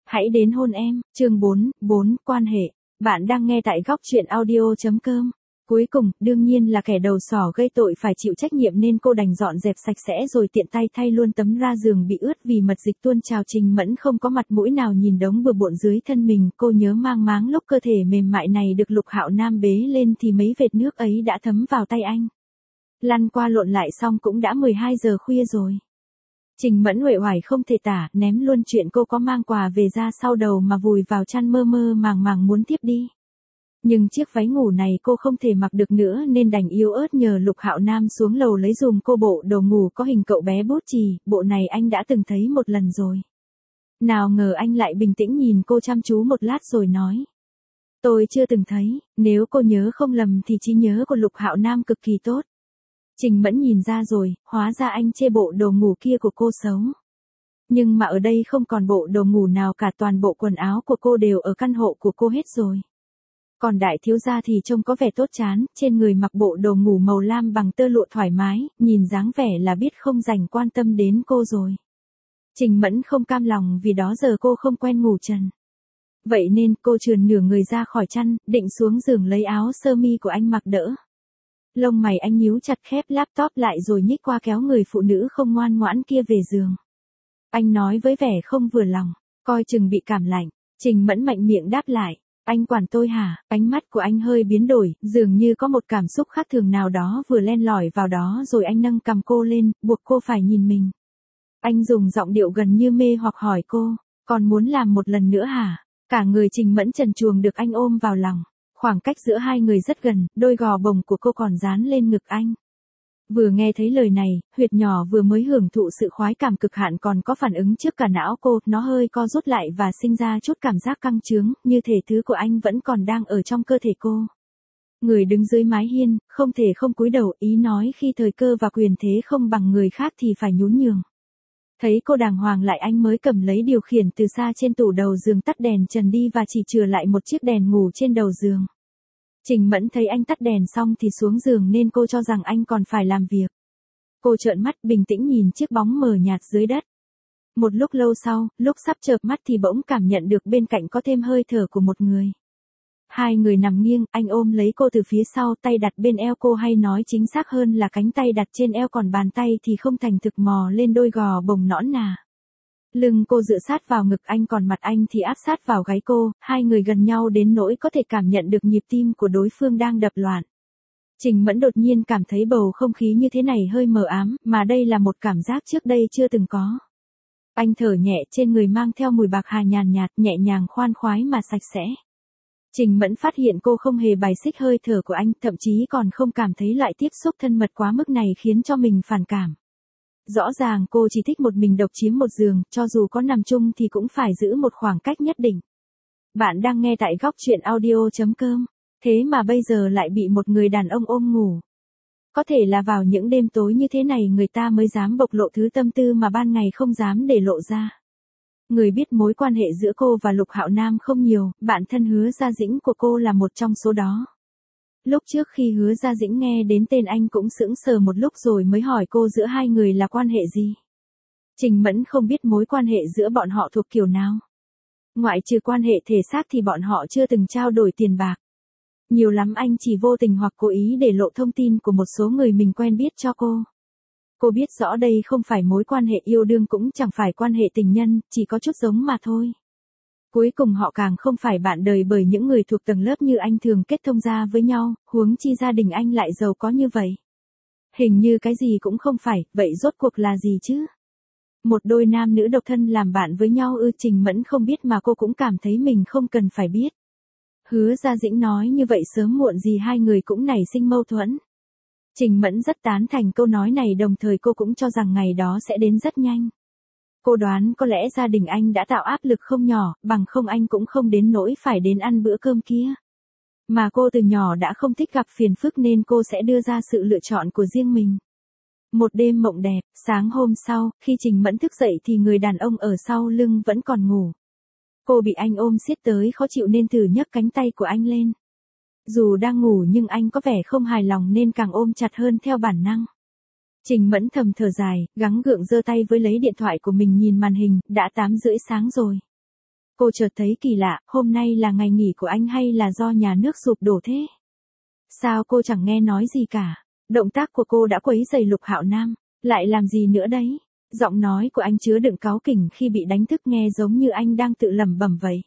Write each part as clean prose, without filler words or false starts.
Hãy đến hôn em, chương 4, quan hệ. Bạn đang nghe tại góc truyện audio.com. Cuối cùng, đương nhiên là kẻ đầu sỏ gây tội phải chịu trách nhiệm nên cô đành dọn dẹp sạch sẽ rồi tiện tay thay luôn tấm ra giường bị ướt vì mật dịch tuôn trào. Trình Mẫn không có mặt mũi nào nhìn đống bừa bộn dưới thân mình, cô nhớ mang máng lúc cơ thể mềm mại này được Lục Hạo Nam bế lên thì mấy vệt nước ấy đã thấm vào tay anh. Lăn qua lộn lại xong cũng đã 12 giờ khuya rồi. Trình Mẫn uể oải không thể tả, ném luôn chuyện cô có mang quà về ra sau đầu mà vùi vào chăn mơ mơ màng màng muốn tiếp đi. Nhưng chiếc váy ngủ này cô không thể mặc được nữa nên đành yếu ớt nhờ Lục Hạo Nam xuống lầu lấy dùm cô bộ đồ ngủ có hình cậu bé bút chì, bộ này anh đã từng thấy một lần rồi. Nào ngờ anh lại bình tĩnh nhìn cô chăm chú một lát rồi nói. Tôi chưa từng thấy, nếu cô nhớ không lầm thì trí nhớ của Lục Hạo Nam cực kỳ tốt. Trình Mẫn nhìn ra rồi, hóa ra anh chê bộ đồ ngủ kia của cô xấu. Nhưng mà ở đây không còn bộ đồ ngủ nào cả, toàn bộ quần áo của cô đều ở căn hộ của cô hết rồi. Còn đại thiếu gia thì trông có vẻ tốt chán, trên người mặc bộ đồ ngủ màu lam bằng tơ lụa thoải mái, nhìn dáng vẻ là biết không dành quan tâm đến cô rồi. Trình Mẫn không cam lòng vì đó giờ cô không quen ngủ trần. Vậy nên cô trườn nửa người ra khỏi chăn, định xuống giường lấy áo sơ mi của anh mặc đỡ. Lông mày anh nhíu chặt khép laptop lại rồi nhích qua kéo người phụ nữ không ngoan ngoãn kia về giường. Anh nói với vẻ không vừa lòng, coi chừng bị cảm lạnh. Trình Mẫn mạnh miệng đáp lại, anh quản tôi hả? Ánh mắt của anh hơi biến đổi, dường như có một cảm xúc khác thường nào đó vừa len lỏi vào đó rồi anh nâng cằm cô lên, buộc cô phải nhìn mình. Anh dùng giọng điệu gần như mê hoặc hỏi cô, còn muốn làm một lần nữa hả? Cả người Trình Mẫn trần truồng được anh ôm vào lòng. Khoảng cách giữa hai người rất gần, đôi gò bồng của cô còn dán lên ngực anh. Vừa nghe thấy lời này, huyệt nhỏ vừa mới hưởng thụ sự khoái cảm cực hạn còn có phản ứng trước cả não cô, nó hơi co rút lại và sinh ra chút cảm giác căng trướng, như thể thứ của anh vẫn còn đang ở trong cơ thể cô. Người đứng dưới mái hiên, không thể không cúi đầu, ý nói khi thời cơ và quyền thế không bằng người khác thì phải nhún nhường. Thấy cô đàng hoàng lại anh mới cầm lấy điều khiển từ xa trên tủ đầu giường tắt đèn trần đi và chỉ chừa lại một chiếc đèn ngủ trên đầu giường. Trình Mẫn thấy anh tắt đèn xong thì xuống giường nên cô cho rằng anh còn phải làm việc. Cô trợn mắt bình tĩnh nhìn chiếc bóng mờ nhạt dưới đất. Một lúc lâu sau, lúc sắp chợp mắt thì bỗng cảm nhận được bên cạnh có thêm hơi thở của một người. Hai người nằm nghiêng, anh ôm lấy cô từ phía sau, tay đặt bên eo cô, hay nói chính xác hơn là cánh tay đặt trên eo còn bàn tay thì không thành thực mò lên đôi gò bồng nõn nà. Lưng cô dựa sát vào ngực anh còn mặt anh thì áp sát vào gáy cô, hai người gần nhau đến nỗi có thể cảm nhận được nhịp tim của đối phương đang đập loạn. Trình Mẫn đột nhiên cảm thấy bầu không khí như thế này hơi mờ ám, mà đây là một cảm giác trước đây chưa từng có. Anh thở nhẹ, trên người mang theo mùi bạc hà nhàn nhạt, nhẹ nhàng khoan khoái mà sạch sẽ. Trình Mẫn phát hiện cô không hề bài xích hơi thở của anh, thậm chí còn không cảm thấy loại tiếp xúc thân mật quá mức này khiến cho mình phản cảm. Rõ ràng cô chỉ thích một mình độc chiếm một giường, cho dù có nằm chung thì cũng phải giữ một khoảng cách nhất định. Bạn đang nghe tại góc truyện audio.com. Thế mà bây giờ lại bị một người đàn ông ôm ngủ. Có thể là vào những đêm tối như thế này người ta mới dám bộc lộ thứ tâm tư mà ban ngày không dám để lộ ra. Người biết mối quan hệ giữa cô và Lục Hạo Nam không nhiều, bạn thân Hứa Gia Dĩnh của cô là một trong số đó. Lúc trước khi Hứa Gia Dĩnh nghe đến tên anh cũng sững sờ một lúc rồi mới hỏi cô giữa hai người là quan hệ gì. Trình Mẫn không biết mối quan hệ giữa bọn họ thuộc kiểu nào. Ngoại trừ quan hệ thể xác thì bọn họ chưa từng trao đổi tiền bạc. Nhiều lắm anh chỉ vô tình hoặc cố ý để lộ thông tin của một số người mình quen biết cho cô. Cô biết rõ đây không phải mối quan hệ yêu đương cũng chẳng phải quan hệ tình nhân, chỉ có chút giống mà thôi. Cuối cùng họ càng không phải bạn đời bởi những người thuộc tầng lớp như anh thường kết thông ra với nhau, huống chi gia đình anh lại giàu có như vậy. Hình như cái gì cũng không phải, vậy rốt cuộc là gì chứ? Một đôi nam nữ độc thân làm bạn với nhau Trình Mẫn không biết mà cô cũng cảm thấy mình không cần phải biết. Hứa Gia Dĩnh nói như vậy sớm muộn gì hai người cũng nảy sinh mâu thuẫn. Trình Mẫn rất tán thành câu nói này, đồng thời cô cũng cho rằng ngày đó sẽ đến rất nhanh. Cô đoán có lẽ gia đình anh đã tạo áp lực không nhỏ, bằng không anh cũng không đến nỗi phải đến ăn bữa cơm kia. Mà cô từ nhỏ đã không thích gặp phiền phức nên cô sẽ đưa ra sự lựa chọn của riêng mình. Một đêm mộng đẹp, sáng hôm sau, khi Trình Mẫn thức dậy thì người đàn ông ở sau lưng vẫn còn ngủ. Cô bị anh ôm siết tới khó chịu nên thử nhấc cánh tay của anh lên. Dù đang ngủ nhưng anh có vẻ không hài lòng nên càng ôm chặt hơn theo bản năng. Trình Mẫn thầm thở dài, gắng gượng giơ tay với lấy điện thoại của mình nhìn màn hình, đã 8:30 sáng rồi. Cô chợt thấy kỳ lạ, hôm nay là ngày nghỉ của anh hay là do nhà nước sụp đổ thế? Sao cô chẳng nghe nói gì cả? Động tác của cô đã quấy rầy Lục Hạo Nam, lại làm gì nữa đấy? Giọng nói của anh chứa đựng cáu kỉnh khi bị đánh thức nghe giống như anh đang tự lẩm bẩm vậy.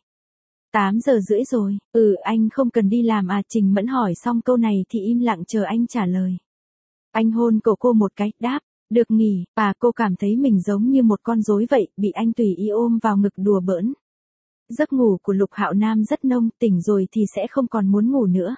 8 giờ rưỡi rồi, anh không cần đi làm à? Trình Mẫn hỏi xong câu này thì im lặng chờ anh trả lời. Anh hôn cổ cô một cái, đáp, được nghỉ, cô cảm thấy mình giống như một con rối vậy, bị anh tùy ý ôm vào ngực đùa bỡn. Giấc ngủ của Lục Hạo Nam rất nông, tỉnh rồi thì sẽ không còn muốn ngủ nữa.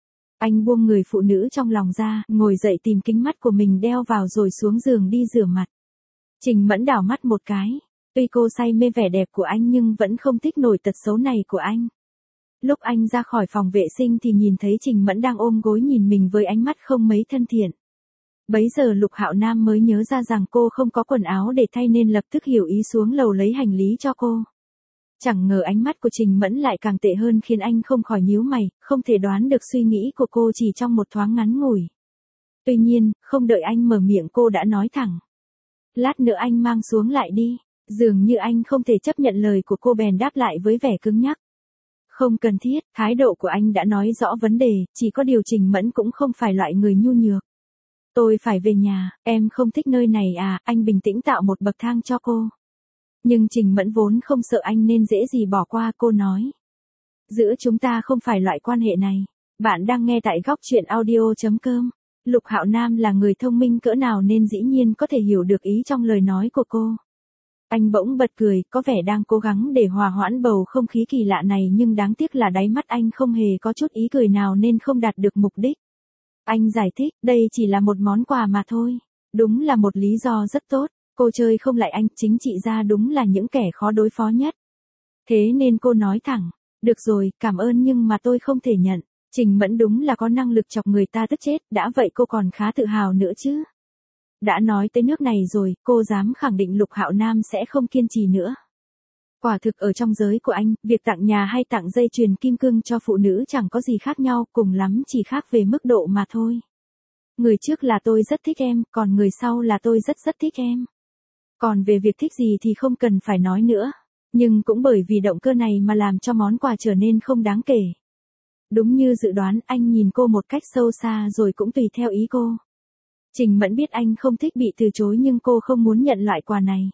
Anh buông người phụ nữ trong lòng ra, ngồi dậy tìm kính mắt của mình đeo vào rồi xuống giường đi rửa mặt. Trình Mẫn đảo mắt một cái. Tuy cô say mê vẻ đẹp của anh nhưng vẫn không thích nổi tật xấu này của anh. Lúc anh ra khỏi phòng vệ sinh thì nhìn thấy Trình Mẫn đang ôm gối nhìn mình với ánh mắt không mấy thân thiện. Bấy giờ Lục Hạo Nam mới nhớ ra rằng cô không có quần áo để thay nên lập tức hiểu ý xuống lầu lấy hành lý cho cô. Chẳng ngờ ánh mắt của Trình Mẫn lại càng tệ hơn khiến anh không khỏi nhíu mày, không thể đoán được suy nghĩ của cô chỉ trong một thoáng ngắn ngủi. Tuy nhiên, không đợi anh mở miệng cô đã nói thẳng. Lát nữa anh mang xuống lại đi. Dường như anh không thể chấp nhận lời của cô bèn đáp lại với vẻ cứng nhắc. Không cần thiết, thái độ của anh đã nói rõ vấn đề, chỉ có điều Trình Mẫn cũng không phải loại người nhu nhược. Tôi phải về nhà, em không thích nơi này à? Anh bình tĩnh tạo một bậc thang cho cô. Nhưng Trình Mẫn vốn không sợ anh nên dễ gì bỏ qua, cô nói. Giữa chúng ta không phải loại quan hệ này. Bạn đang nghe tại góc truyện audio.com. Lục Hạo Nam là người thông minh cỡ nào nên dĩ nhiên có thể hiểu được ý trong lời nói của cô. Anh bỗng bật cười, có vẻ đang cố gắng để hòa hoãn bầu không khí kỳ lạ này nhưng đáng tiếc là đáy mắt anh không hề có chút ý cười nào nên không đạt được mục đích. Anh giải thích, đây chỉ là một món quà mà thôi. Đúng là một lý do rất tốt, cô chơi không lại anh, chính trị gia đúng là những kẻ khó đối phó nhất. Thế nên cô nói thẳng, được rồi, cảm ơn nhưng mà tôi không thể nhận. Trình Mẫn đúng là có năng lực chọc người ta tức chết, đã vậy cô còn khá tự hào nữa chứ. Đã nói tới nước này rồi, cô dám khẳng định Lục Hạo Nam sẽ không kiên trì nữa. Quả thực ở trong giới của anh, việc tặng nhà hay tặng dây chuyền kim cương cho phụ nữ chẳng có gì khác nhau, cùng lắm chỉ khác về mức độ mà thôi. Người trước là tôi rất thích em, còn người sau là tôi rất rất thích em. Còn về việc thích gì thì không cần phải nói nữa. Nhưng cũng bởi vì động cơ này mà làm cho món quà trở nên không đáng kể. Đúng như dự đoán, anh nhìn cô một cách sâu xa rồi cũng tùy theo ý cô. Trình Mẫn biết anh không thích bị từ chối nhưng cô không muốn nhận loại quà này.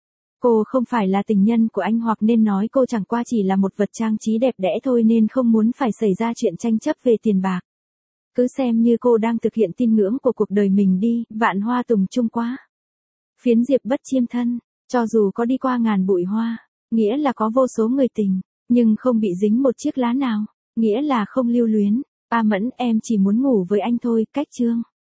Cô không phải là tình nhân của anh hoặc nên nói cô chẳng qua chỉ là một vật trang trí đẹp đẽ thôi nên không muốn phải xảy ra chuyện tranh chấp về tiền bạc. Cứ xem như cô đang thực hiện tín ngưỡng của cuộc đời mình đi, vạn hoa tùng chung quá. Phiến diệp bất chiêm thân, cho dù có đi qua ngàn bụi hoa, nghĩa là có vô số người tình, nhưng không bị dính một chiếc lá nào, nghĩa là không lưu luyến. Mẫn, em chỉ muốn ngủ với anh thôi, cách chương.